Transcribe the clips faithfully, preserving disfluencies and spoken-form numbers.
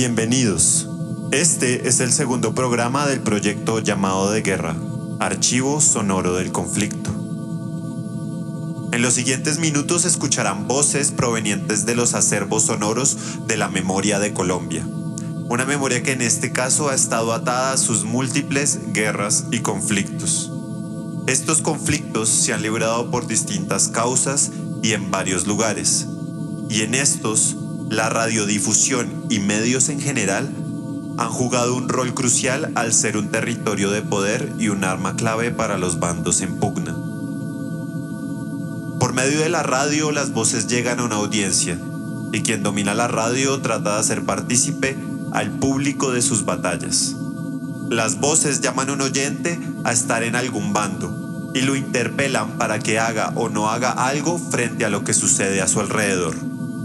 Bienvenidos. Este es el segundo programa del proyecto Llamado de Guerra, Archivo Sonoro del Conflicto. En los siguientes minutos escucharán voces provenientes de los acervos sonoros de la memoria de Colombia. Una memoria que en este caso ha estado atada a sus múltiples guerras y conflictos. Estos conflictos se han librado por distintas causas y en varios lugares. Y en estos, la radiodifusión y medios en general han jugado un rol crucial al ser un territorio de poder y un arma clave para los bandos en pugna. Por medio de la radio, las voces llegan a una audiencia, y quien domina la radio trata de hacer partícipe al público de sus batallas. Las voces llaman a un oyente a estar en algún bando, y lo interpelan para que haga o no haga algo frente a lo que sucede a su alrededor.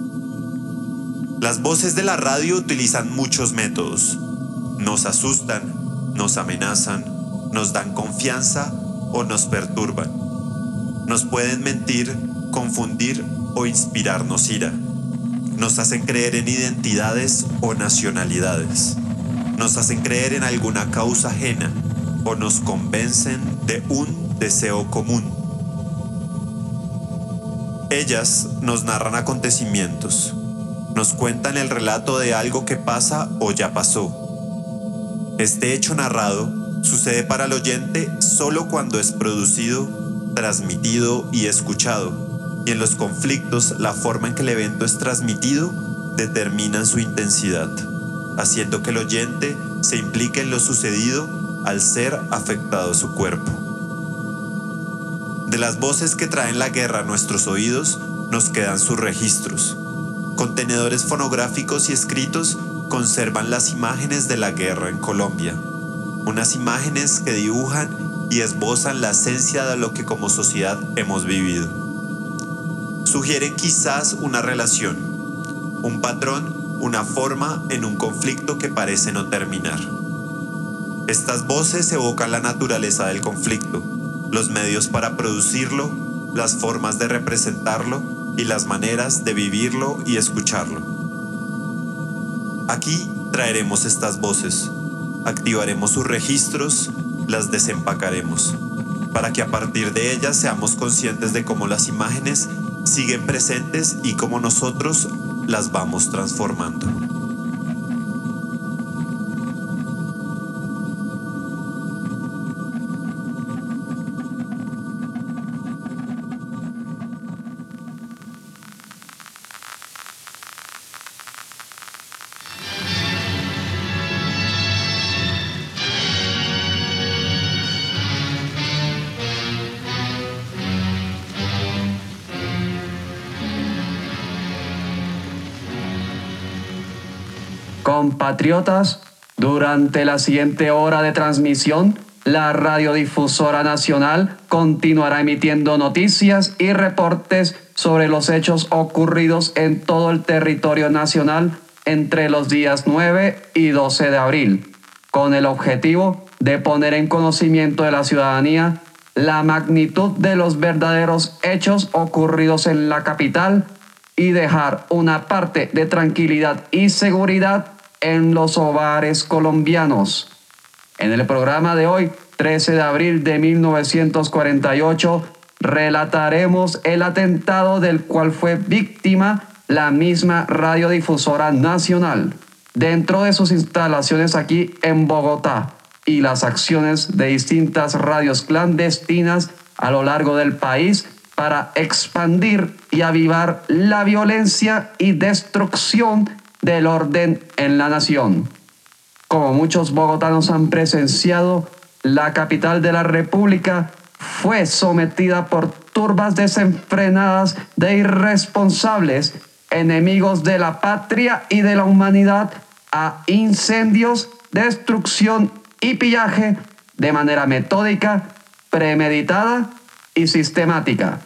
Las voces de la radio utilizan muchos métodos. Nos asustan, nos amenazan, nos dan confianza o nos perturban. Nos pueden mentir, confundir o inspirarnos ira. Nos hacen creer en identidades o nacionalidades. Nos hacen creer en alguna causa ajena o nos convencen de un deseo común. Ellas nos narran acontecimientos. Nos cuentan el relato de algo que pasa o ya pasó. Este hecho narrado sucede para el oyente solo cuando es producido, transmitido y escuchado, y en los conflictos la forma en que el evento es transmitido determina su intensidad, haciendo que el oyente se implique en lo sucedido al ser afectado su cuerpo. De las voces que traen la guerra a nuestros oídos nos quedan sus registros. Contenedores fonográficos y escritos conservan las imágenes de la guerra en Colombia. Unas imágenes que dibujan y esbozan la esencia de lo que como sociedad hemos vivido. Sugieren quizás una relación, un patrón, una forma en un conflicto que parece no terminar. Estas voces evocan la naturaleza del conflicto, los medios para producirlo, las formas de representarlo y las maneras de vivirlo y escucharlo. Aquí traeremos estas voces, activaremos sus registros, las desempacaremos, para que a partir de ellas seamos conscientes de cómo las imágenes siguen presentes y cómo nosotros las vamos transformando. Compatriotas, durante la siguiente hora de transmisión, la Radiodifusora Nacional continuará emitiendo noticias y reportes sobre los hechos ocurridos en todo el territorio nacional entre los días nueve y doce de abril, con el objetivo de poner en conocimiento de la ciudadanía la magnitud de los verdaderos hechos ocurridos en la capital y dejar una parte de tranquilidad y seguridad en los hogares colombianos. En el programa de hoy, trece de abril de mil novecientos cuarenta y ocho, relataremos el atentado del cual fue víctima la misma Radiodifusora Nacional dentro de sus instalaciones aquí en Bogotá y las acciones de distintas radios clandestinas a lo largo del país para expandir y avivar la violencia y destrucción del orden en la nación. Como muchos bogotanos han presenciado, la capital de la República fue sometida por turbas desenfrenadas de irresponsables, enemigos de la patria y de la humanidad, a incendios, destrucción y pillaje de manera metódica, premeditada y sistemática.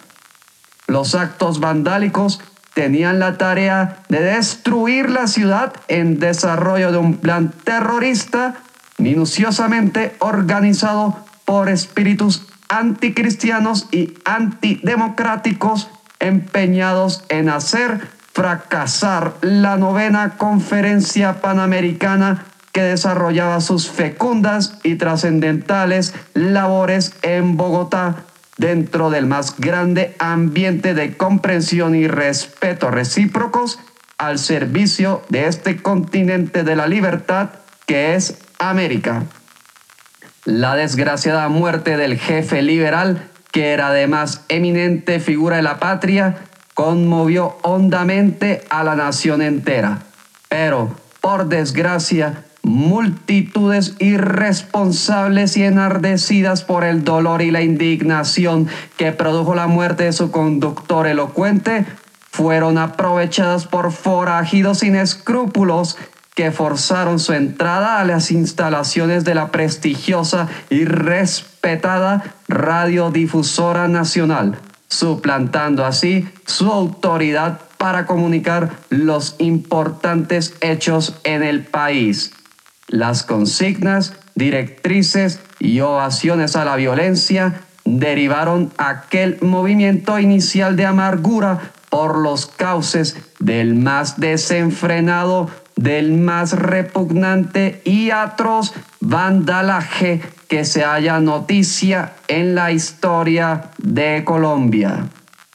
Los actos vandálicos tenían la tarea de destruir la ciudad en desarrollo de un plan terrorista minuciosamente organizado por espíritus anticristianos y antidemocráticos empeñados en hacer fracasar la novena conferencia panamericana que desarrollaba sus fecundas y trascendentales labores en Bogotá, dentro del más grande ambiente de comprensión y respeto recíprocos al servicio de este continente de la libertad que es América. La desgraciada muerte del jefe liberal, que era además eminente figura de la patria, conmovió hondamente a la nación entera. Pero, por desgracia, multitudes irresponsables y enardecidas por el dolor y la indignación que produjo la muerte de su conductor elocuente, fueron aprovechadas por forajidos sin escrúpulos que forzaron su entrada a las instalaciones de la prestigiosa y respetada Radiodifusora Nacional, suplantando así su autoridad para comunicar los importantes hechos en el país. Las consignas, directrices y ovaciones a la violencia derivaron aquel movimiento inicial de amargura por los cauces del más desenfrenado, del más repugnante y atroz vandalaje que se haya noticia en la historia de Colombia.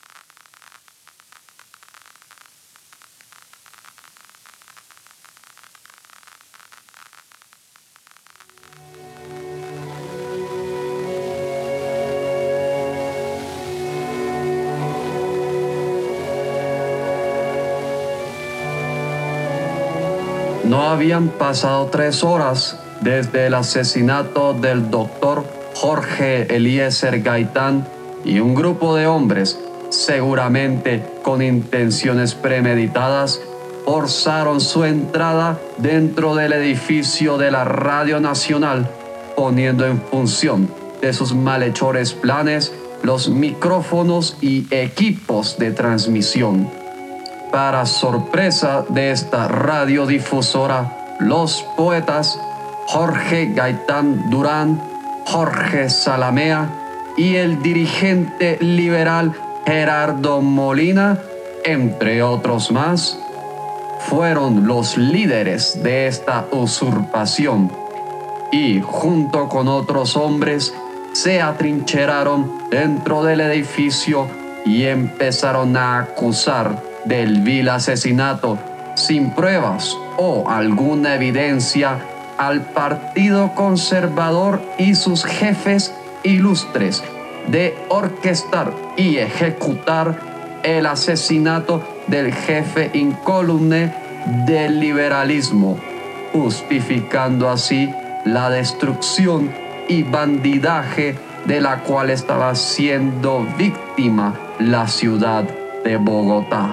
No habían pasado tres horas desde el asesinato del doctor Jorge Eliezer Gaitán y un grupo de hombres, seguramente con intenciones premeditadas, forzaron su entrada dentro del edificio de la Radio Nacional, poniendo en función de sus malhechores planes los micrófonos y equipos de transmisión. Para sorpresa de esta radiodifusora, los poetas Jorge Gaitán Durán, Jorge Salamea y el dirigente liberal Gerardo Molina, entre otros más, fueron los líderes de esta usurpación y, junto con otros hombres, se atrincheraron dentro del edificio y empezaron a acusar del vil asesinato, sin pruebas o alguna evidencia, al Partido Conservador y sus jefes ilustres de orquestar y ejecutar el asesinato del jefe incólume del liberalismo, justificando así la destrucción y bandidaje de la cual estaba siendo víctima la ciudad de Bogotá.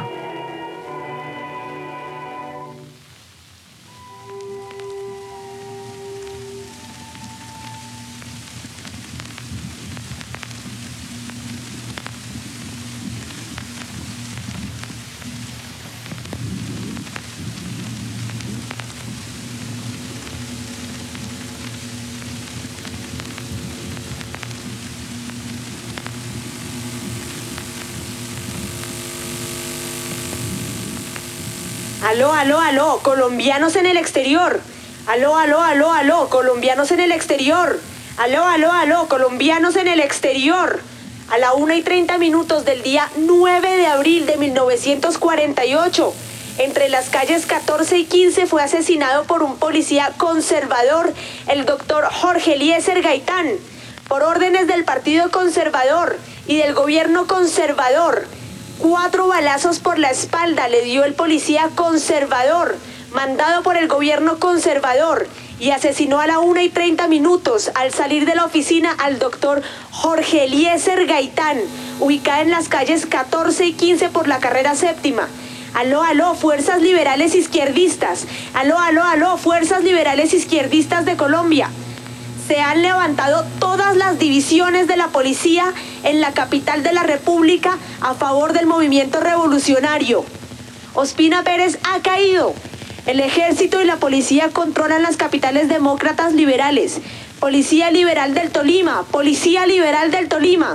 Aló, aló, aló, colombianos en el exterior. Aló, aló, aló, aló, colombianos en el exterior. Aló, aló, aló, colombianos en el exterior. A la una y treinta minutos del día nueve de abril de mil novecientos cuarenta y ocho, entre las calles catorce y quince fue asesinado por un policía conservador, el doctor Jorge Eliezer Gaitán, por órdenes del Partido Conservador y del gobierno conservador. Cuatro balazos por la espalda le dio el policía conservador, mandado por el gobierno conservador, y asesinó a la una y treinta minutos al salir de la oficina al doctor Jorge Eliezer Gaitán, ubicada en las calles catorce y quince por la carrera séptima. Aló, aló, fuerzas liberales izquierdistas. Aló, aló, aló, fuerzas liberales izquierdistas de Colombia. Se han levantado todas las divisiones de la policía en la capital de la República a favor del movimiento revolucionario. Ospina Pérez ha caído. El ejército y la policía controlan las capitales demócratas liberales. Policía Liberal del Tolima, Policía Liberal del Tolima.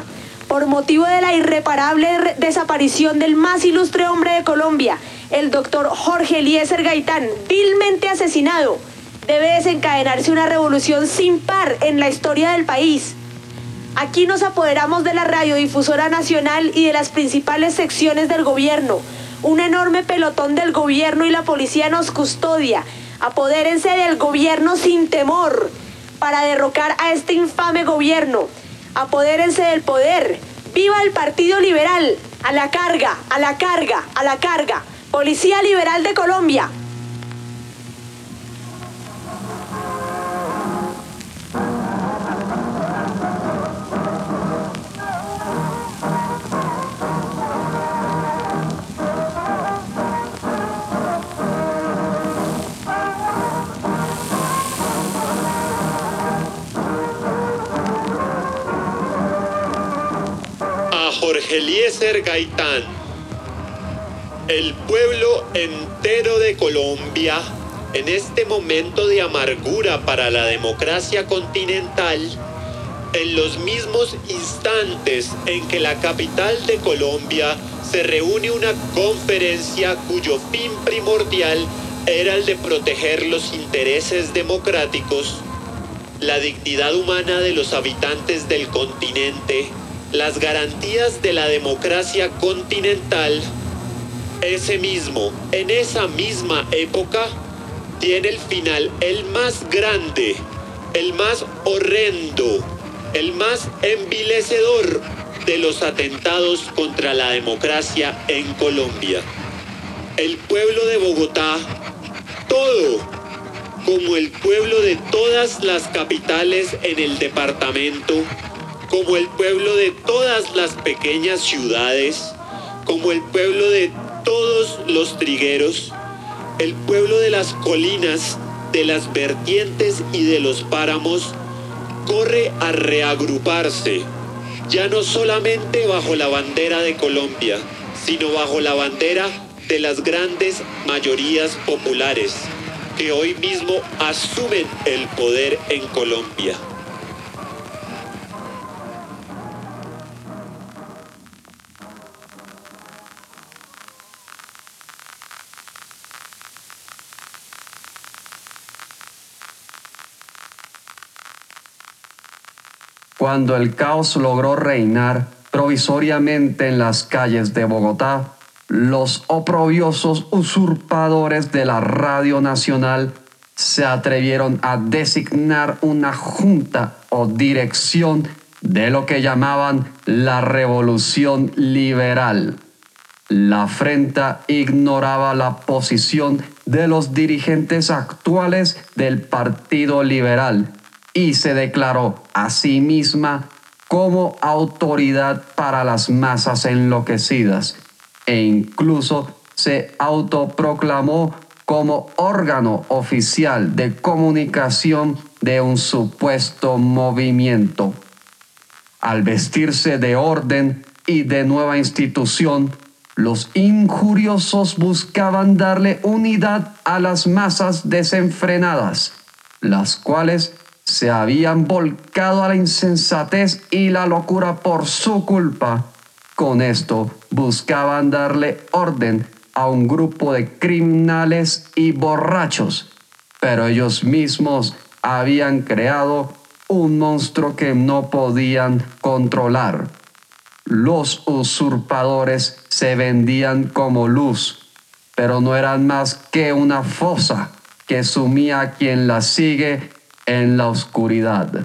por motivo de la irreparable desaparición del más ilustre hombre de Colombia, el doctor Jorge Eliezer Gaitán, vilmente asesinado, debe desencadenarse una revolución sin par en la historia del país. Aquí nos apoderamos de la Radiodifusora Nacional y de las principales secciones del gobierno. Un enorme pelotón del gobierno y la policía nos custodia. Apodérense del gobierno sin temor para derrocar a este infame gobierno. Apodérense del poder. ¡Viva el Partido Liberal! ¡A la carga! ¡A la carga! ¡A la carga! Policía Liberal de Colombia. Jorge Eliezer Gaitán, el pueblo entero de Colombia, en este momento de amargura para la democracia continental, en los mismos instantes en que la capital de Colombia se reúne una conferencia cuyo fin primordial era el de proteger los intereses democráticos, la dignidad humana de los habitantes del continente, las garantías de la democracia continental, ese mismo, en esa misma época, tiene el final el más grande, el más horrendo, el más envilecedor de los atentados contra la democracia en Colombia. El pueblo de Bogotá, todo, como el pueblo de todas las capitales en el departamento, como el pueblo de todas las pequeñas ciudades, como el pueblo de todos los trigueros, el pueblo de las colinas, de las vertientes y de los páramos, corre a reagruparse, ya no solamente bajo la bandera de Colombia, sino bajo la bandera de las grandes mayorías populares, que hoy mismo asumen el poder en Colombia. Cuando el caos logró reinar provisoriamente en las calles de Bogotá, los oprobiosos usurpadores de la Radio Nacional se atrevieron a designar una junta o dirección de lo que llamaban la Revolución Liberal. La afrenta ignoraba la posición de los dirigentes actuales del Partido Liberal y se declaró a sí misma como autoridad para las masas enloquecidas e incluso se autoproclamó como órgano oficial de comunicación de un supuesto movimiento. Al vestirse de orden y de nueva institución, los injuriosos buscaban darle unidad a las masas desenfrenadas, las cuales se habían volcado a la insensatez y la locura por su culpa. Con esto buscaban darle orden a un grupo de criminales y borrachos, pero ellos mismos habían creado un monstruo que no podían controlar. Los usurpadores se vendían como luz, pero no eran más que una fosa que sumía a quien la sigue en la oscuridad.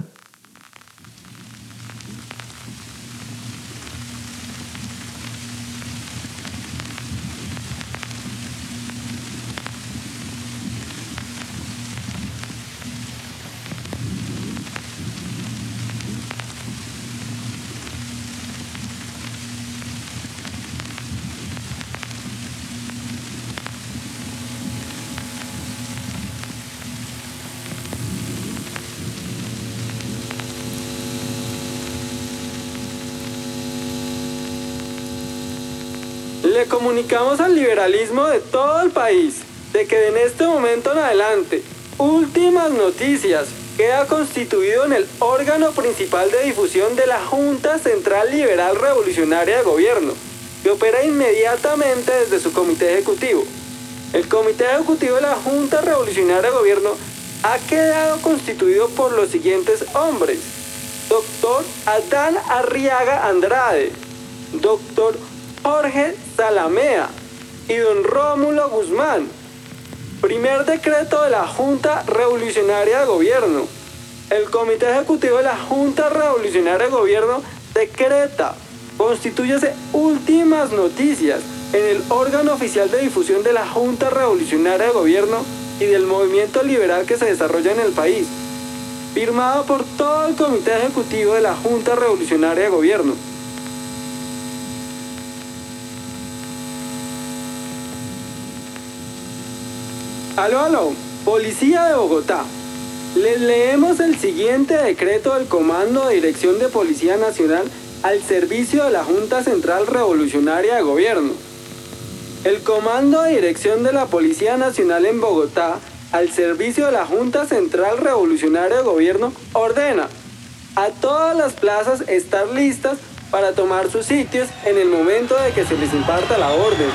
Le comunicamos al liberalismo de todo el país de que en este momento en adelante, últimas noticias, queda constituido en el órgano principal de difusión de la Junta Central Liberal Revolucionaria de Gobierno, que opera inmediatamente desde su comité ejecutivo. El comité ejecutivo de la Junta Revolucionaria de Gobierno ha quedado constituido por los siguientes hombres: doctor Adán Arriaga Andrade, doctor Jorge Zalamea y don Rómulo Guzmán. Primer decreto de la Junta Revolucionaria de Gobierno. El Comité Ejecutivo de la Junta Revolucionaria de Gobierno decreta: constitúyase últimas noticias en el órgano oficial de difusión de la Junta Revolucionaria de Gobierno y del movimiento liberal que se desarrolla en el país. Firmado por todo el Comité Ejecutivo de la Junta Revolucionaria de Gobierno. Aló, aló, Policía de Bogotá. Les leemos el siguiente decreto del Comando de Dirección de Policía Nacional al servicio de la Junta Central Revolucionaria de Gobierno. El Comando de Dirección de la Policía Nacional en Bogotá, al servicio de la Junta Central Revolucionaria de Gobierno, ordena a todas las plazas estar listas para tomar sus sitios en el momento de que se les imparta la orden.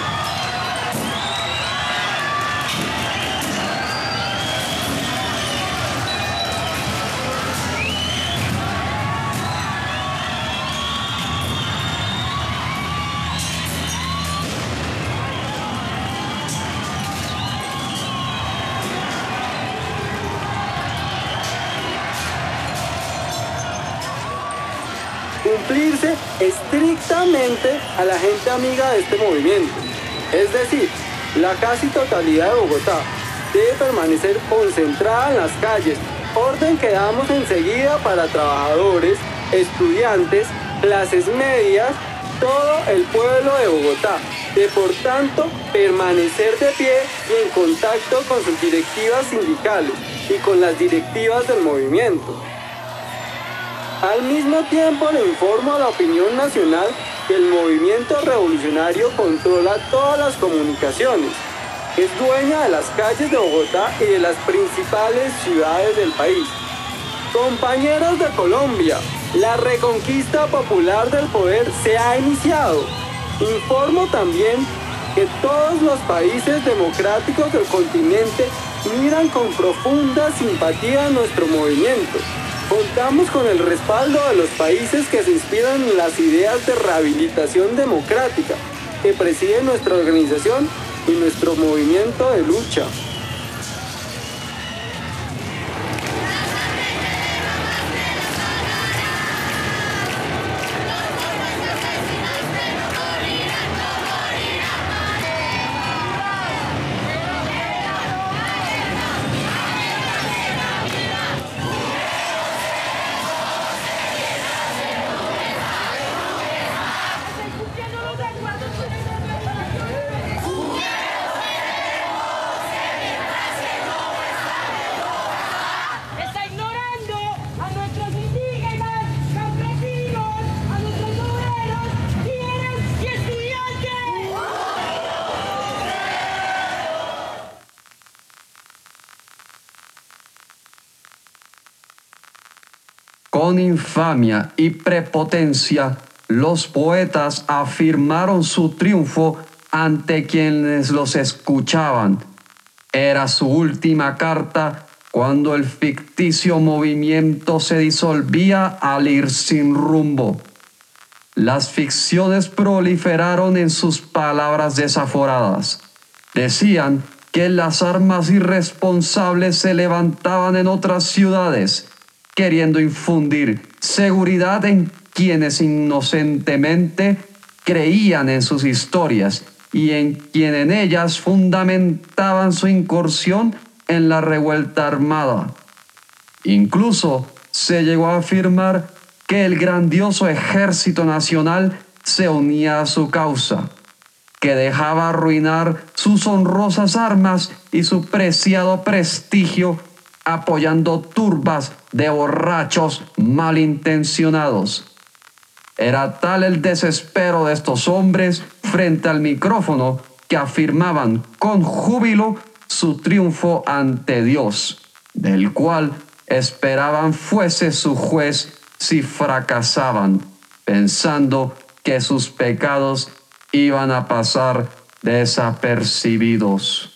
Cumplirse estrictamente a la gente amiga de este movimiento. Es decir, la casi totalidad de Bogotá debe permanecer concentrada en las calles, orden que damos enseguida para trabajadores, estudiantes, clases medias, todo el pueblo de Bogotá, de por tanto permanecer de pie y en contacto con sus directivas sindicales y con las directivas del movimiento. Al mismo tiempo le informo a la opinión nacional que el movimiento revolucionario controla todas las comunicaciones, es dueña de las calles de Bogotá y de las principales ciudades del país. Compañeros de Colombia, la reconquista popular del poder se ha iniciado. Informo también que todos los países democráticos del continente miran con profunda simpatía a nuestro movimiento. Contamos con el respaldo de los países que se inspiran en las ideas de rehabilitación democrática que preside nuestra organización y nuestro movimiento de lucha. Con infamia y prepotencia, los poetas afirmaron su triunfo ante quienes los escuchaban. Era su última carta cuando el ficticio movimiento se disolvía al ir sin rumbo. Las ficciones proliferaron en sus palabras desaforadas. Decían que las armas irresponsables se levantaban en otras ciudades, queriendo infundir seguridad en quienes inocentemente creían en sus historias y en quienes en ellas fundamentaban su incursión en la revuelta armada. Incluso se llegó a afirmar que el grandioso Ejército Nacional se unía a su causa, que dejaba arruinar sus honrosas armas y su preciado prestigio apoyando turbas de borrachos malintencionados. Era tal el desespero de estos hombres frente al micrófono que afirmaban con júbilo su triunfo ante Dios, del cual esperaban fuese su juez si fracasaban, pensando que sus pecados iban a pasar desapercibidos.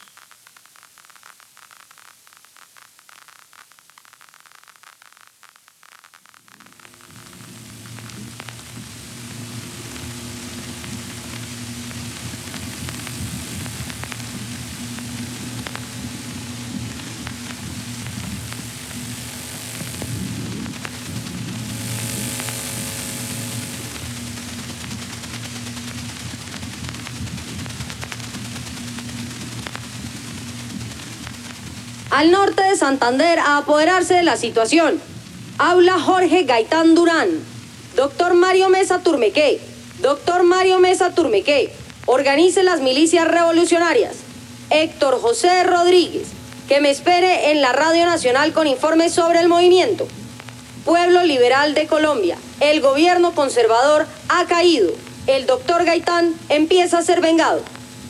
Al norte de Santander a apoderarse de la situación. Habla Jorge Gaitán Durán. Doctor Mario Mesa Turmequé. Doctor Mario Mesa Turmequé. Organice las milicias revolucionarias. Héctor José Rodríguez. Que me espere en la Radio Nacional con informes sobre el movimiento. Pueblo Liberal de Colombia. El gobierno conservador ha caído. El doctor Gaitán empieza a ser vengado.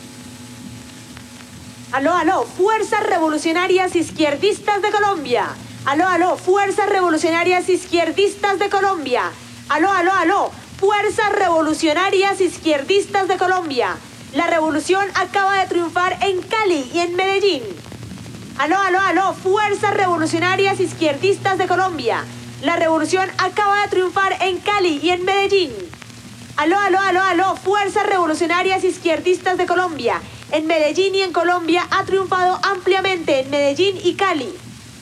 Aló, aló, Fuerzas Revolucionarias Izquierdistas de Colombia. Aló, aló, Fuerzas Revolucionarias Izquierdistas de Colombia. Aló, aló, aló, Fuerzas Revolucionarias Izquierdistas de Colombia. La revolución acaba de triunfar en Cali y en Medellín. Aló, aló, aló, Fuerzas Revolucionarias Izquierdistas de Colombia. La revolución acaba de triunfar en Cali y en Medellín. Aló, aló, aló, aló, Fuerzas Revolucionarias Izquierdistas de Colombia. En Medellín y en Colombia ha triunfado ampliamente en Medellín y Cali.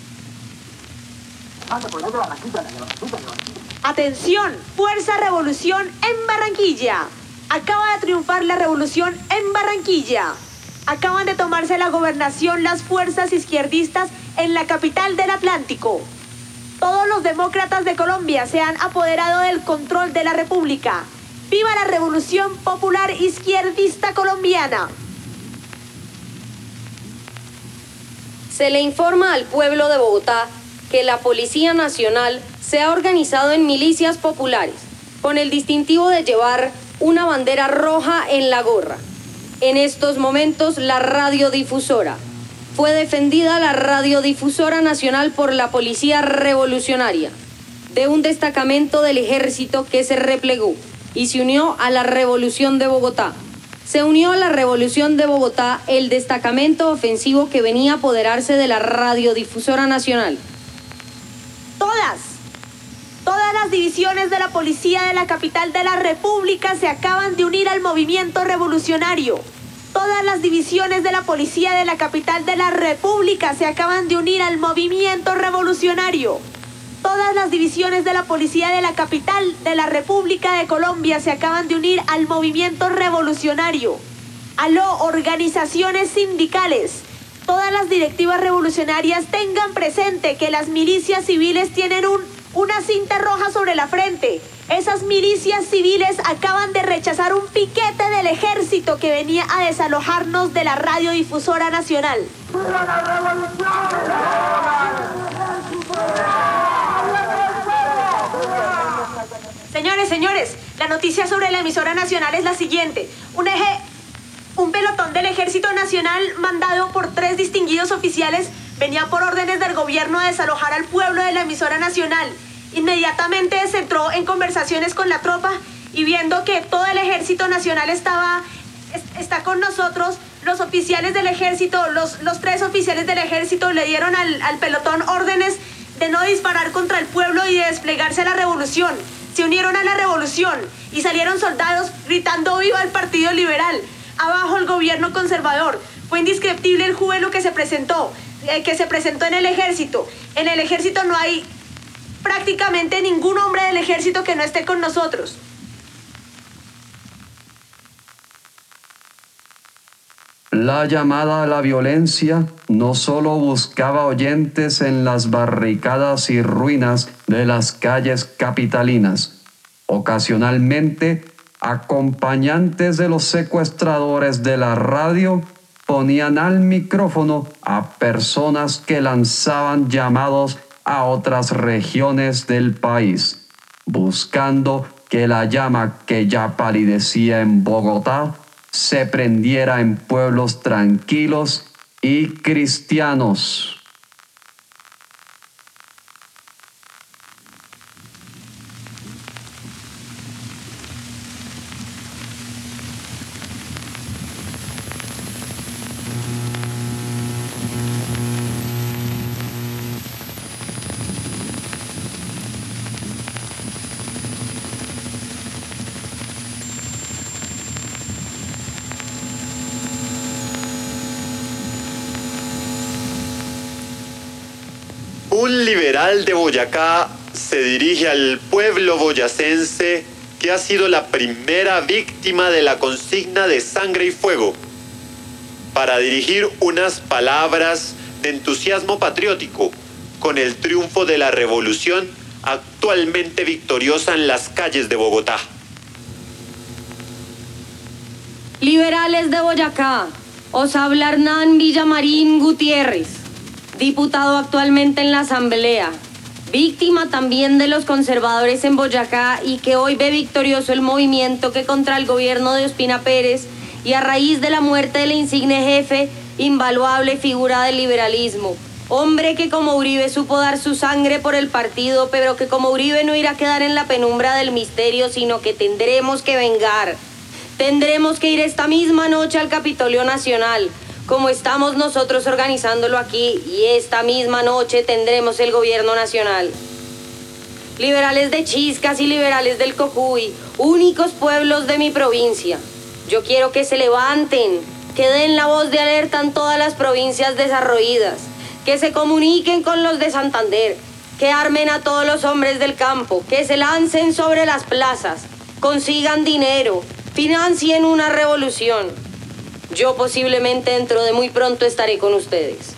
Atención, Fuerza Revolución en Barranquilla. Acaba de triunfar la revolución en Barranquilla. Acaban de tomarse la gobernación las fuerzas izquierdistas en la capital del Atlántico. Todos los demócratas de Colombia se han apoderado del control de la República. ¡Viva la Revolución Popular Izquierdista Colombiana! Se le informa al pueblo de Bogotá que la Policía Nacional se ha organizado en milicias populares con el distintivo de llevar una bandera roja en la gorra. En estos momentos la radiodifusora. Fue defendida la radiodifusora nacional por la Policía Revolucionaria de un destacamento del ejército que se replegó y se unió a la Revolución de Bogotá. Se unió a la Revolución de Bogotá el destacamento ofensivo que venía a apoderarse de la radiodifusora nacional. Todas, todas las divisiones de la policía de la capital de la República se acaban de unir al movimiento revolucionario. Todas las divisiones de la policía de la capital de la República se acaban de unir al movimiento revolucionario. Todas las divisiones de la policía de la capital de la República de Colombia se acaban de unir al movimiento revolucionario. Aló, organizaciones sindicales. Todas las directivas revolucionarias tengan presente que las milicias civiles tienen un, una cinta roja sobre la frente. Esas milicias civiles acaban de rechazar un piquete del ejército que venía a desalojarnos de la radiodifusora nacional. Señores, señores, la noticia sobre la emisora nacional es la siguiente. Un eje, un pelotón del Ejército Nacional mandado por tres distinguidos oficiales venía por órdenes del gobierno a desalojar al pueblo de la emisora nacional. Inmediatamente se entró en conversaciones con la tropa y viendo que todo el Ejército Nacional estaba, es, está con nosotros, los oficiales del ejército, los, los tres oficiales del ejército le dieron al, al pelotón órdenes de no disparar contra el pueblo y de desplegarse a la revolución. Se unieron a la revolución y salieron soldados gritando ¡viva el Partido Liberal! Abajo el gobierno conservador. Fue indescriptible el júbilo que se presentó, eh, que se presentó en el ejército. En el ejército no hay prácticamente ningún hombre del ejército que no esté con nosotros. La llamada a la violencia no solo buscaba oyentes en las barricadas y ruinas de las calles capitalinas. Ocasionalmente, acompañantes de los secuestradores de la radio ponían al micrófono a personas que lanzaban llamados a otras regiones del país, buscando que la llama que ya palidecía en Bogotá se prendiera en pueblos tranquilos y cristianos. Acción Liberal de Boyacá se dirige al pueblo boyacense que ha sido la primera víctima de la consigna de sangre y fuego, para dirigir unas palabras de entusiasmo patriótico con el triunfo de la revolución actualmente victoriosa en las calles de Bogotá. Liberales de Boyacá, os habla Hernán Villamarín Gutiérrez, diputado actualmente en la Asamblea, víctima también de los conservadores en Boyacá y que hoy ve victorioso el movimiento que contra el gobierno de Ospina Pérez y a raíz de la muerte del insigne jefe, invaluable figura del liberalismo. Hombre que como Uribe supo dar su sangre por el partido, pero que como Uribe no irá a quedar en la penumbra del misterio, sino que tendremos que vengar. Tendremos que ir esta misma noche al Capitolio Nacional, como estamos nosotros organizándolo aquí, y esta misma noche tendremos el gobierno nacional. Liberales de Chiscas y liberales del Cocuy, únicos pueblos de mi provincia. Yo quiero que se levanten, que den la voz de alerta en todas las provincias desarrolladas, que se comuniquen con los de Santander, que armen a todos los hombres del campo, que se lancen sobre las plazas, consigan dinero, financien una revolución. Yo posiblemente dentro de muy pronto estaré con ustedes.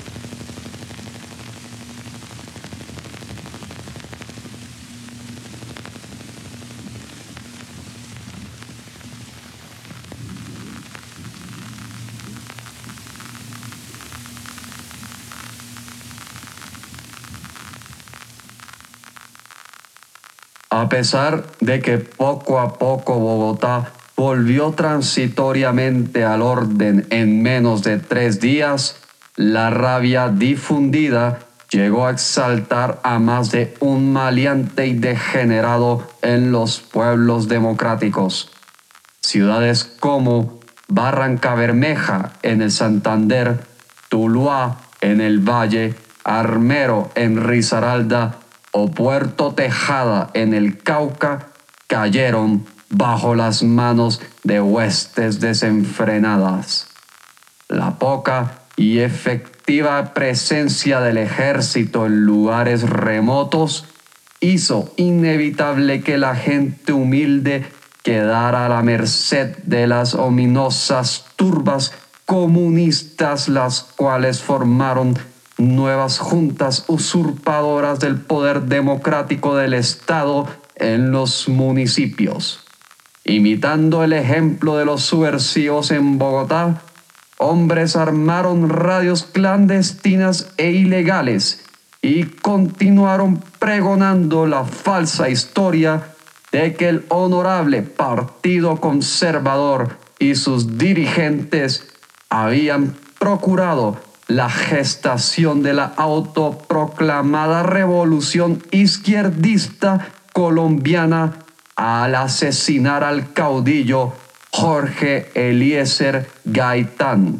A pesar de que poco a poco Bogotá volvió transitoriamente al orden en menos de tres días, la rabia difundida llegó a exaltar a más de un maleante y degenerado en los pueblos democráticos. Ciudades como Barrancabermeja en el Santander, Tuluá en el Valle, Armero en Risaralda o Puerto Tejada en el Cauca cayeron bajo las manos de huestes desenfrenadas. La poca y efectiva presencia del ejército en lugares remotos hizo inevitable que la gente humilde quedara a la merced de las ominosas turbas comunistas, las cuales formaron nuevas juntas usurpadoras del poder democrático del Estado en los municipios. Imitando el ejemplo de los subversivos en Bogotá, hombres armaron radios clandestinas e ilegales y continuaron pregonando la falsa historia de que el honorable Partido Conservador y sus dirigentes habían procurado la gestación de la autoproclamada revolución izquierdista colombiana al asesinar al caudillo Jorge Eliezer Gaitán.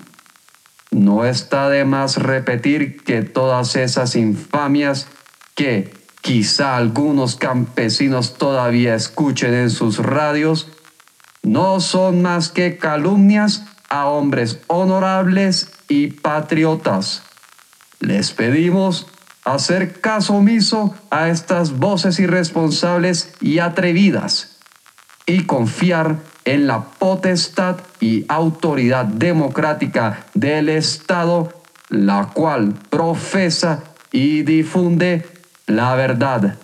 No está de más repetir que todas esas infamias que quizá algunos campesinos todavía escuchen en sus radios no son más que calumnias a hombres honorables y patriotas. Les pedimos hacer caso omiso a estas voces irresponsables y atrevidas y confiar en la potestad y autoridad democrática del Estado, la cual profesa y difunde la verdad.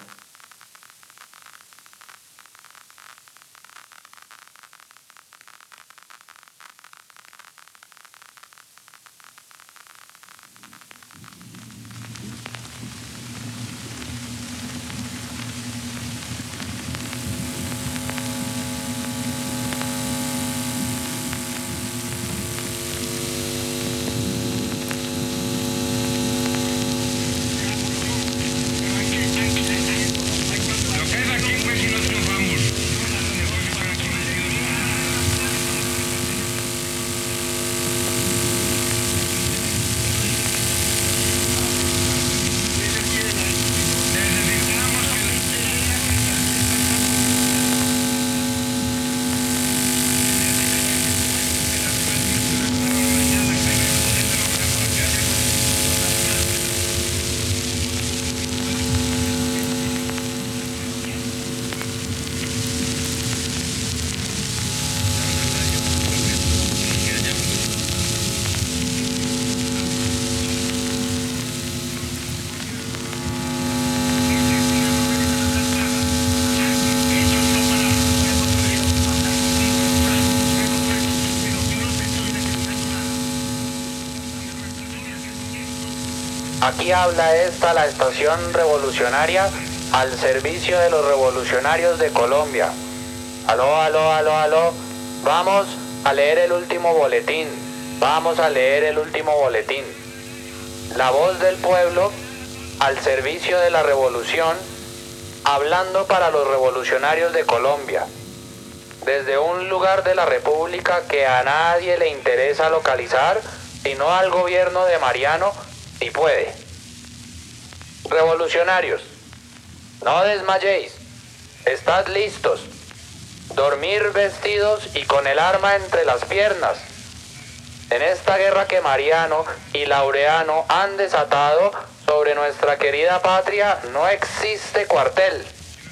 Aquí habla esta, la estación revolucionaria, al servicio de los revolucionarios de Colombia. Aló, aló, aló, aló. Vamos a leer el último boletín. Vamos a leer el último boletín. La voz del pueblo al servicio de la revolución, hablando para los revolucionarios de Colombia. Desde un lugar de la República que a nadie le interesa localizar, sino al gobierno de Mariano, si puede. Revolucionarios, no desmayéis, estad listos, dormir vestidos y con el arma entre las piernas. En esta guerra que Mariano y Laureano han desatado sobre nuestra querida patria, no existe cuartel.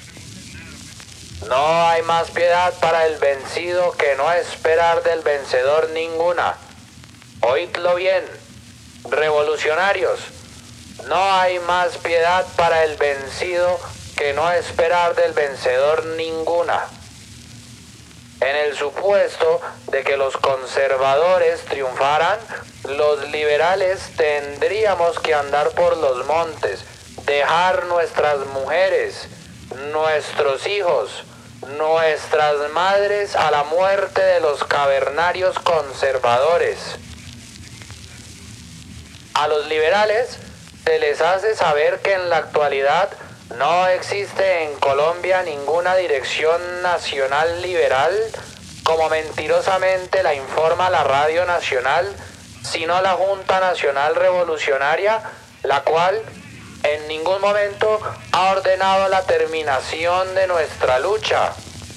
No hay más piedad para el vencido que no esperar del vencedor ninguna. Oídlo bien, revolucionarios, no hay más piedad para el vencido que no esperar del vencedor ninguna. En el supuesto de que los conservadores triunfaran, los liberales tendríamos que andar por los montes, dejar nuestras mujeres, nuestros hijos, nuestras madres a la muerte de los cavernarios conservadores. A los liberales se les hace saber que en la actualidad no existe en Colombia ninguna dirección nacional liberal, como mentirosamente la informa la Radio Nacional, sino la Junta Nacional Revolucionaria, la cual en ningún momento ha ordenado la terminación de nuestra lucha.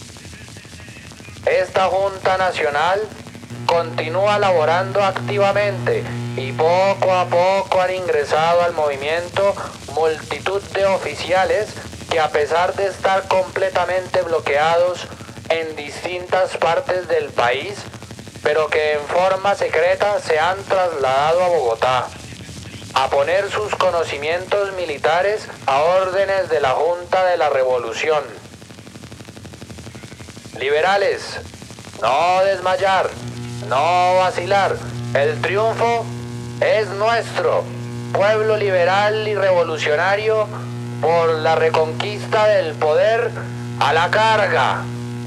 Esta Junta Nacional continúa laborando activamente y poco a poco han ingresado al movimiento multitud de oficiales que, a pesar de estar completamente bloqueados en distintas partes del país, pero que en forma secreta se han trasladado a Bogotá a poner sus conocimientos militares a órdenes de la Junta de la Revolución. Liberales, no desmayar, no vacilar. El triunfo es nuestro, pueblo liberal y revolucionario, por la reconquista del poder. A la carga.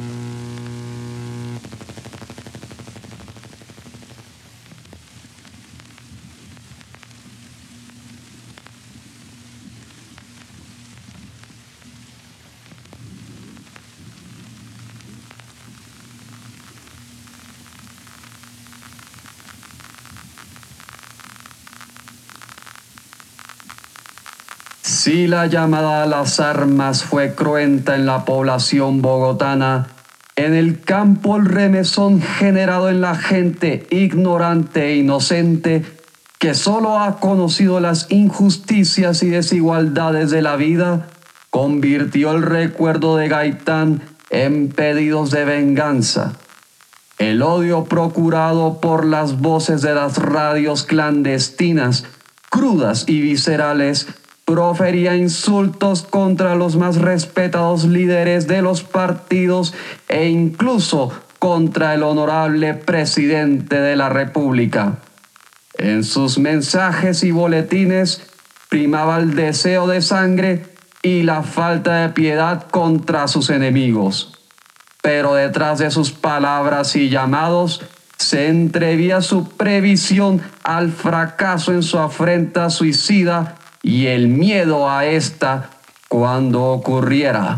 Si la llamada a las armas fue cruenta en la población bogotana, en el campo el remesón generado en la gente ignorante e inocente que solo ha conocido las injusticias y desigualdades de la vida, convirtió el recuerdo de Gaitán en pedidos de venganza. El odio procurado por las voces de las radios clandestinas, crudas y viscerales, profería insultos contra los más respetados líderes de los partidos e incluso contra el honorable presidente de la República. En sus mensajes y boletines primaba el deseo de sangre y la falta de piedad contra sus enemigos. Pero detrás de sus palabras y llamados se entrevía su previsión al fracaso en su afrenta suicida y el miedo a esta cuando ocurriera.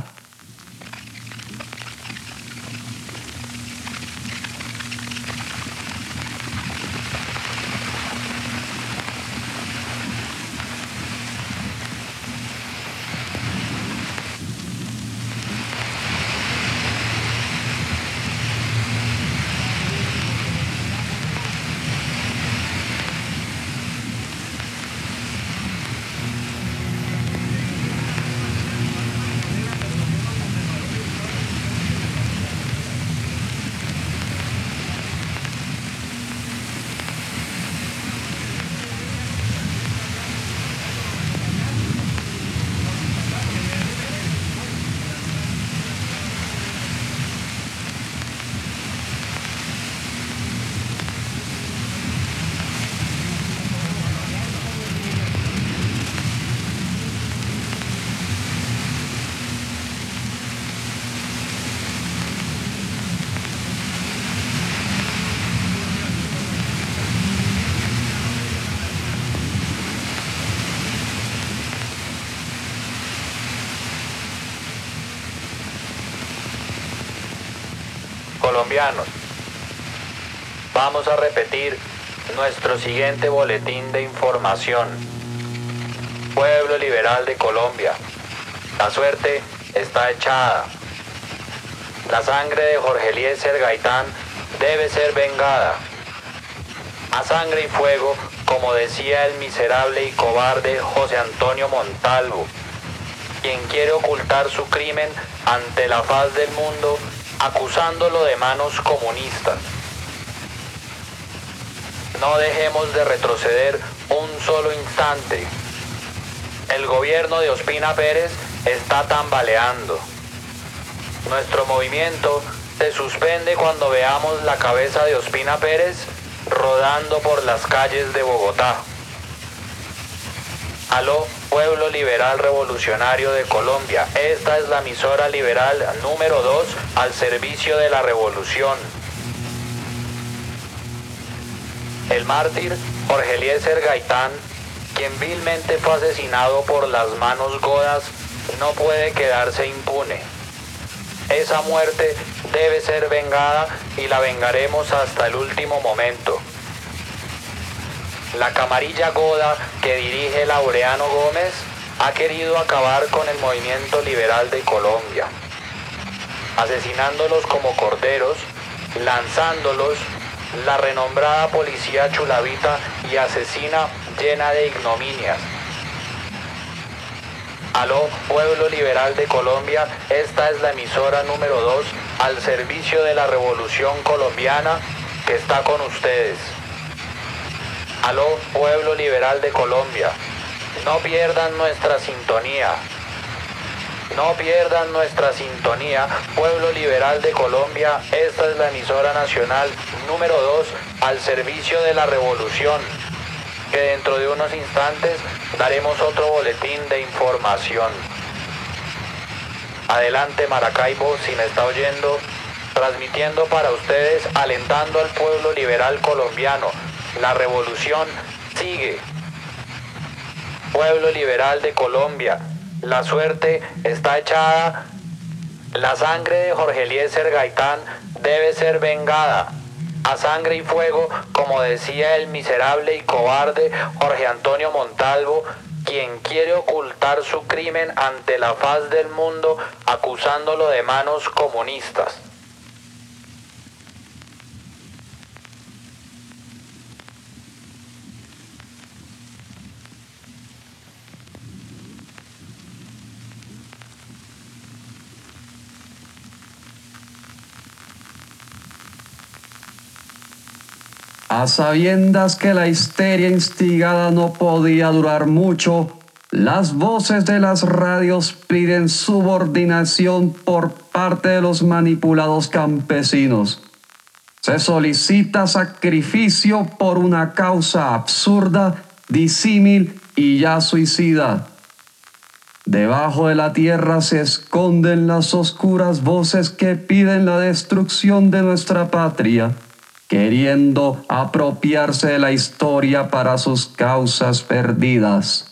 Colombianos, vamos a repetir nuestro siguiente boletín de información. Pueblo liberal de Colombia, la suerte está echada. La sangre de Jorge Eliezer Gaitán debe ser vengada. A sangre y fuego, como decía el miserable y cobarde José Antonio Montalvo, quien quiere ocultar su crimen ante la faz del mundo, acusándolo de manos comunistas. No dejemos de retroceder un solo instante. El gobierno de Ospina Pérez está tambaleando. Nuestro movimiento se suspende cuando veamos la cabeza de Ospina Pérez rodando por las calles de Bogotá. Aló, pueblo liberal revolucionario de Colombia. Esta es la emisora liberal número dos al servicio de la revolución. El mártir Jorge Eliezer Gaitán, quien vilmente fue asesinado por las manos godas, no puede quedarse impune. Esa muerte debe ser vengada y la vengaremos hasta el último momento. La camarilla goda que dirige Laureano Gómez ha querido acabar con el movimiento liberal de Colombia, asesinándolos como corderos, lanzándolos. La renombrada policía chulavita y asesina llena de ignominias. Aló, pueblo liberal de Colombia, esta es la emisora número dos al servicio de la revolución colombiana que está con ustedes. Aló, pueblo liberal de Colombia, no pierdan nuestra sintonía. No pierdan nuestra sintonía, pueblo liberal de Colombia, esta es la emisora nacional número dos al servicio de la revolución, que dentro de unos instantes daremos otro boletín de información. Adelante Maracaibo, si me está oyendo, transmitiendo para ustedes, alentando al pueblo liberal colombiano. La revolución sigue. Pueblo liberal de Colombia, la suerte está echada. La sangre de Jorge Eliezer Gaitán debe ser vengada. A sangre y fuego, como decía el miserable y cobarde Jorge Antonio Montalvo, quien quiere ocultar su crimen ante la faz del mundo, acusándolo de manos comunistas. A sabiendas que la histeria instigada no podía durar mucho, las voces de las radios piden subordinación por parte de los manipulados campesinos. Se solicita sacrificio por una causa absurda, disímil y ya suicida. Debajo de la tierra se esconden las oscuras voces que piden la destrucción de nuestra patria, queriendo apropiarse de la historia para sus causas perdidas.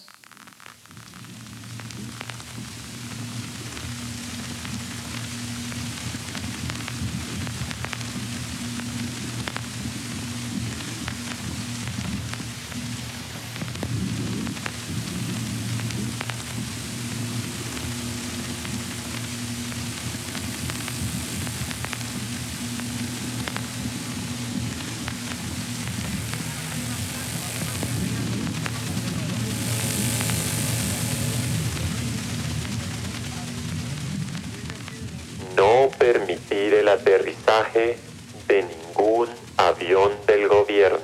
No permitir el aterrizaje de ningún avión del gobierno.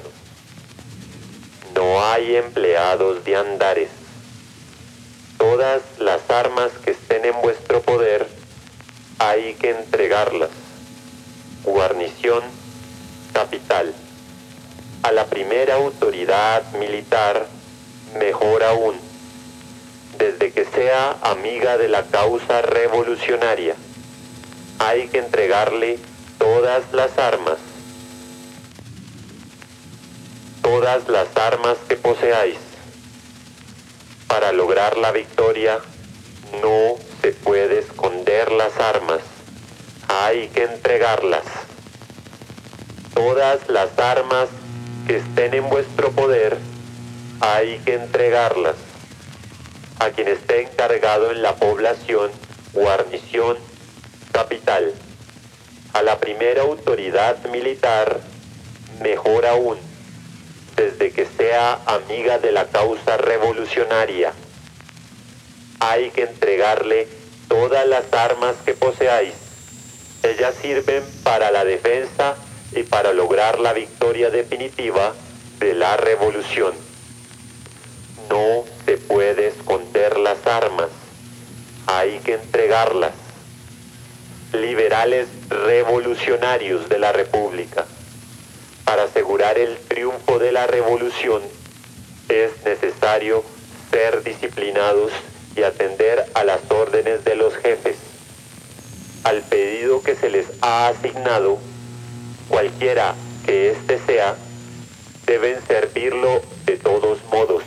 No hay empleados de Andares. Todas las armas que estén en vuestro poder hay que entregarlas. Guarnición, capital. A la primera autoridad militar, mejor aún, desde que sea amiga de la causa revolucionaria. Hay que entregarle todas las armas, todas las armas que poseáis. Para lograr la victoria no se puede esconder las armas, hay que entregarlas. todas las armas que estén en vuestro poder, hay que entregarlas a quien esté encargado en la población, guarnición, capital, a la primera autoridad militar, mejor aún, desde que sea amiga de la causa revolucionaria. Hay que entregarle todas las armas que poseáis. Ellas sirven para la defensa y para lograr la victoria definitiva de la revolución. No se puede esconder las armas, hay que entregarlas. Liberales revolucionarios de la República, para asegurar el triunfo de la revolución es necesario ser disciplinados y atender a las órdenes de los jefes, al pedido que se les ha asignado, cualquiera que éste sea, deben servirlo de todos modos.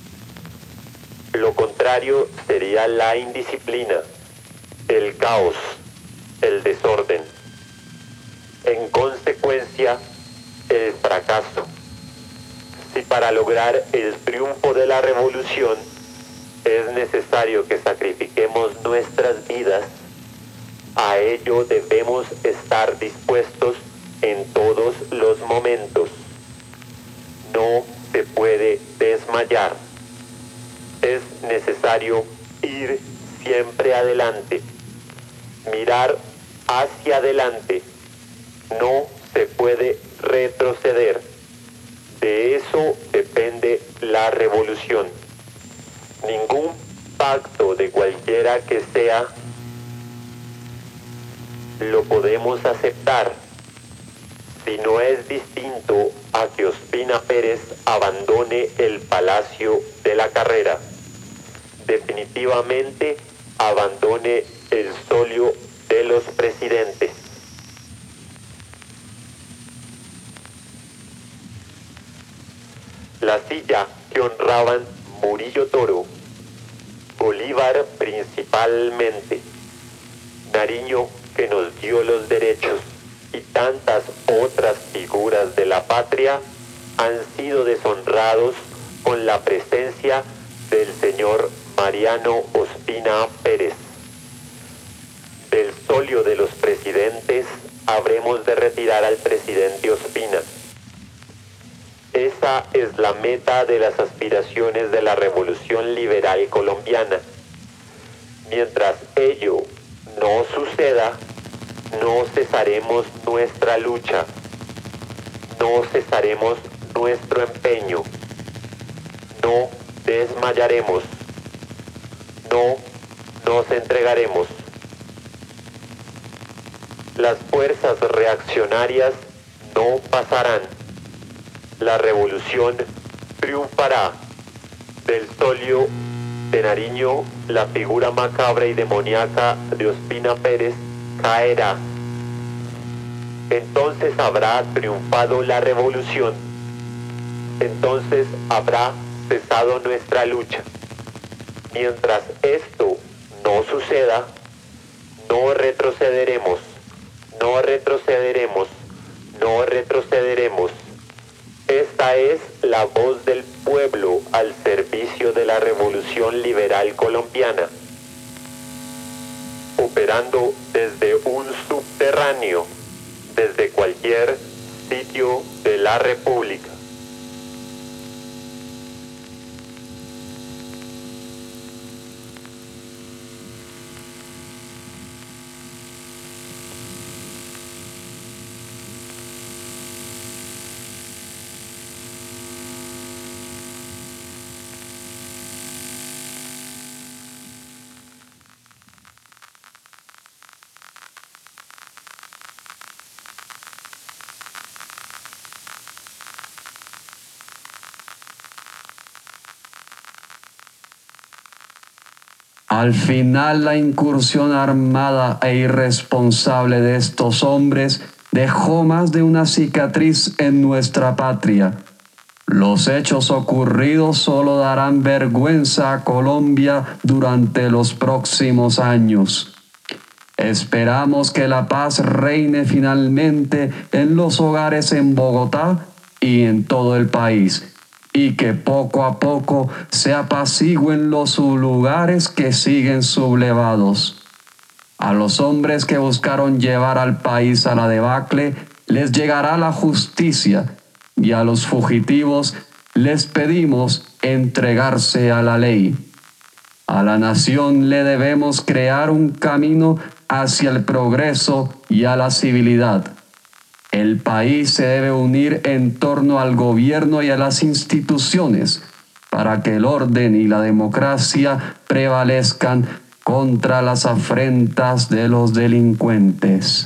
Lo contrario sería la indisciplina, el caos, el desorden. En consecuencia, el fracaso. Si para lograr el triunfo de la revolución es necesario que sacrifiquemos nuestras vidas, a ello debemos estar dispuestos en todos los momentos. No se puede desmayar. Es necesario ir siempre adelante, mirar hacia adelante. No se puede retroceder. De eso depende la revolución. Ningún pacto de cualquiera que sea lo podemos aceptar si no es distinto a que Ospina Pérez abandone el Palacio de la Carrera. Definitivamente abandone el solio de los presidentes. La silla que honraban Murillo Toro, Bolívar principalmente, Nariño que nos dio los derechos y tantas otras figuras de la patria han sido deshonrados con la presencia del señor Mariano Ospina Pérez. Del solio de los presidentes habremos de retirar al presidente Ospina. Esa es la meta de las aspiraciones de la revolución liberal colombiana. Mientras ello no suceda, no cesaremos nuestra lucha, no cesaremos nuestro empeño, no desmayaremos, no nos entregaremos. Las fuerzas reaccionarias no pasarán. La revolución triunfará. Del solio de Nariño, la figura macabra y demoníaca de Ospina Pérez caerá. Entonces habrá triunfado la revolución. Entonces habrá cesado nuestra lucha. Mientras esto no suceda, no retrocederemos, no retrocederemos, no retrocederemos. Esta es la voz del pueblo al servicio de la revolución liberal colombiana, operando desde un subterráneo, desde cualquier sitio de la República. Al final, la incursión armada e irresponsable de estos hombres dejó más de una cicatriz en nuestra patria. Los hechos ocurridos solo darán vergüenza a Colombia durante los próximos años. Esperamos que la paz reine finalmente en los hogares en Bogotá y en todo el país, y que poco a poco se apacigüen los lugares que siguen sublevados. A los hombres que buscaron llevar al país a la debacle les llegará la justicia, y a los fugitivos les pedimos entregarse a la ley. A la nación le debemos crear un camino hacia el progreso y a la civilidad. El país se debe unir en torno al gobierno y a las instituciones para que el orden y la democracia prevalezcan contra las afrentas de los delincuentes.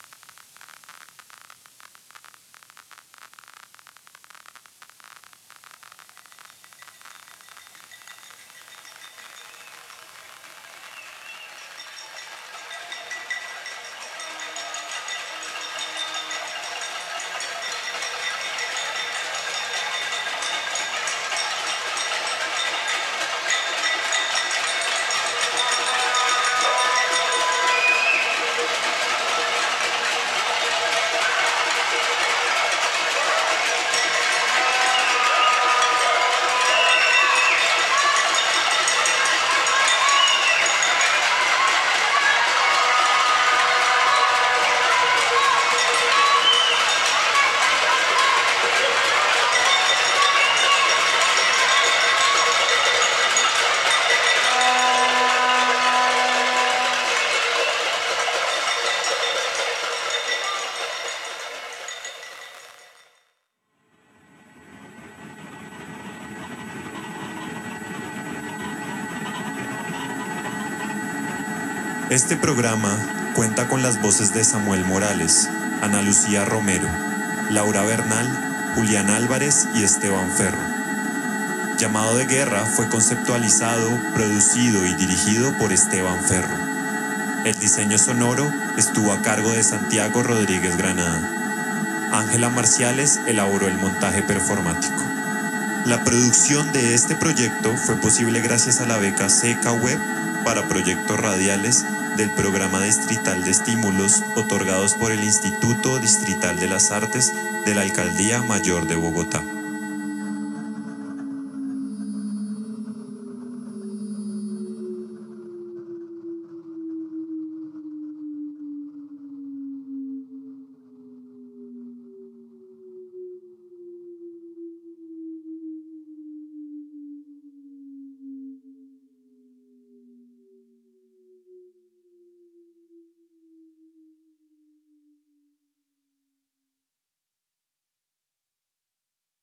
Este programa cuenta con las voces de Samuel Morales, Ana Lucía Romero, Laura Bernal, Julián Álvarez y Esteban Ferro. Llamado de Guerra fue conceptualizado, producido y dirigido por Esteban Ferro. El diseño sonoro estuvo a cargo de Santiago Rodríguez Granada. Ángela Marciales elaboró el montaje performático. La producción de este proyecto fue posible gracias a la beca SECA Web para proyectos radiales del Programa Distrital de Estímulos otorgados por el Instituto Distrital de las Artes de la Alcaldía Mayor de Bogotá.